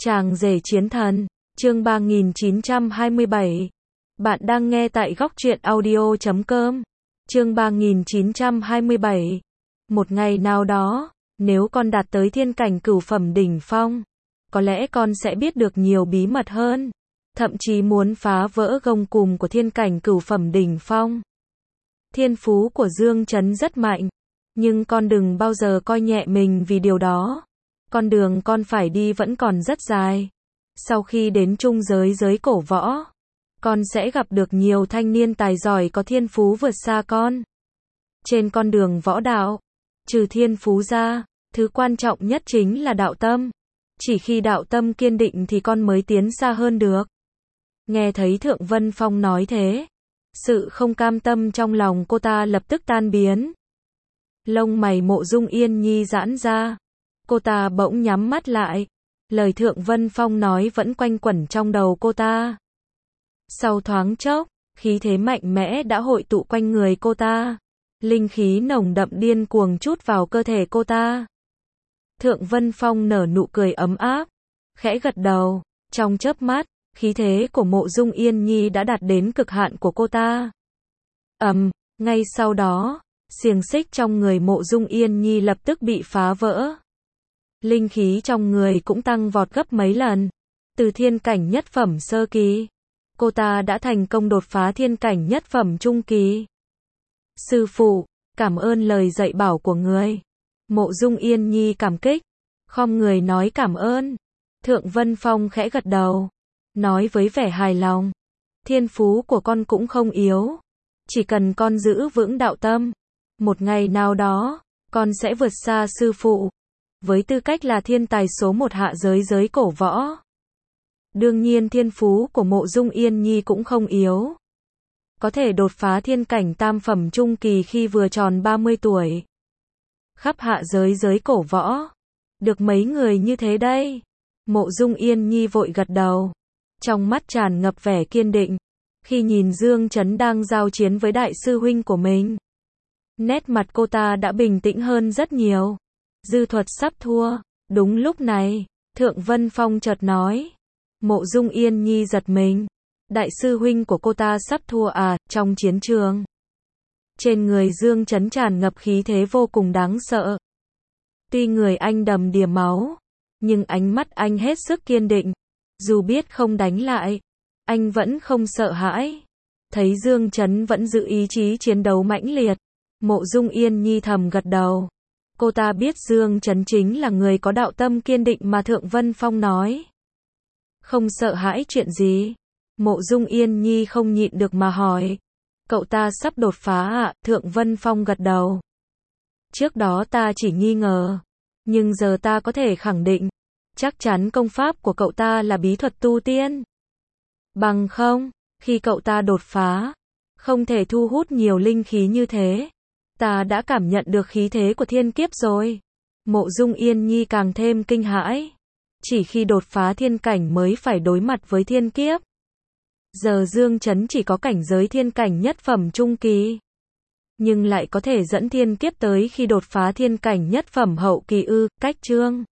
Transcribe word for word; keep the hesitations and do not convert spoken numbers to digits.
Chàng rể chiến thần, chương ba nghìn chín trăm hai mươi bảy. Bạn đang nghe tại góc truyện audio chấm com. Chương ba nghìn chín trăm hai mươi bảy. Một ngày nào đó, nếu con đạt tới thiên cảnh cửu phẩm đỉnh phong, có lẽ con sẽ biết được nhiều bí mật hơn, thậm chí muốn phá vỡ gông cùm của thiên cảnh cửu phẩm đỉnh phong. Thiên phú của Dương Chấn rất mạnh, nhưng con đừng bao giờ coi nhẹ mình vì điều đó. Con đường con phải đi vẫn còn rất dài. Sau khi đến trung giới giới cổ võ, con sẽ gặp được nhiều thanh niên tài giỏi có thiên phú vượt xa con. Trên con đường võ đạo, trừ thiên phú ra, thứ quan trọng nhất chính là đạo tâm. Chỉ khi đạo tâm kiên định thì con mới tiến xa hơn được. Nghe thấy Thượng Vân Phong nói thế, sự không cam tâm trong lòng cô ta lập tức tan biến. Lông mày Mộ Dung Yên Nhi giãn ra. Cô ta bỗng nhắm mắt lại. Lời Thượng Vân Phong nói vẫn quanh quẩn trong đầu cô ta. Sau thoáng chốc, khí thế mạnh mẽ đã hội tụ quanh người cô ta. Linh khí nồng đậm điên cuồng trút vào cơ thể cô ta. Thượng Vân Phong nở nụ cười ấm áp, khẽ gật đầu. Trong chớp mắt, khí thế của Mộ Dung Yên Nhi đã đạt đến cực hạn của cô ta. Ầm, um, ngay sau đó, xiềng xích trong người Mộ Dung Yên Nhi lập tức bị phá vỡ. Linh khí trong người cũng tăng vọt gấp mấy lần. Từ thiên cảnh nhất phẩm sơ kỳ, cô ta đã thành công đột phá thiên cảnh nhất phẩm trung kỳ. Sư phụ, cảm ơn lời dạy bảo của người. Mộ Dung Yên Nhi cảm kích, khom người nói cảm ơn. Thượng Vân Phong khẽ gật đầu, nói với vẻ hài lòng. Thiên phú của con cũng không yếu. Chỉ cần con giữ vững đạo tâm, một ngày nào đó, con sẽ vượt xa sư phụ. Với tư cách là thiên tài số một hạ giới giới cổ võ. Đương nhiên thiên phú của Mộ Dung Yên Nhi cũng không yếu. Có thể đột phá thiên cảnh tam phẩm trung kỳ khi vừa tròn ba mươi tuổi. Khắp hạ giới giới cổ võ, được mấy người như thế đây? Mộ Dung Yên Nhi vội gật đầu, trong mắt tràn ngập vẻ kiên định. Khi nhìn Dương Chấn đang giao chiến với đại sư huynh của mình, nét mặt cô ta đã bình tĩnh hơn rất nhiều. Dư thuật sắp thua. Đúng lúc này, Thượng Vân Phong chợt nói. Mộ Dung Yên Nhi giật mình. Đại sư huynh của cô ta sắp thua à? Trong chiến trường, trên người Dương Chấn tràn ngập khí thế vô cùng đáng sợ. Tuy người anh đầm đìa máu, nhưng ánh mắt anh hết sức kiên định. Dù biết không đánh lại, anh vẫn không sợ hãi. Thấy Dương Chấn vẫn giữ ý chí chiến đấu mãnh liệt, Mộ Dung Yên Nhi thầm gật đầu. Cô ta biết Dương Chấn chính là người có đạo tâm kiên định mà Thượng Vân Phong nói. Không sợ hãi chuyện gì? Mộ Dung Yên Nhi không nhịn được mà hỏi. Cậu ta sắp đột phá ạ? Thượng Vân Phong gật đầu. Trước đó ta chỉ nghi ngờ, nhưng giờ ta có thể khẳng định, chắc chắn công pháp của cậu ta là bí thuật tu tiên. Bằng không, khi cậu ta đột phá, không thể thu hút nhiều linh khí như thế. Ta đã cảm nhận được khí thế của thiên kiếp rồi. Mộ Dung Yên Nhi càng thêm kinh hãi. Chỉ khi đột phá thiên cảnh mới phải đối mặt với thiên kiếp. Giờ Dương Chấn chỉ có cảnh giới thiên cảnh nhất phẩm trung kỳ, nhưng lại có thể dẫn thiên kiếp tới khi đột phá thiên cảnh nhất phẩm hậu kỳ ư? Cách chương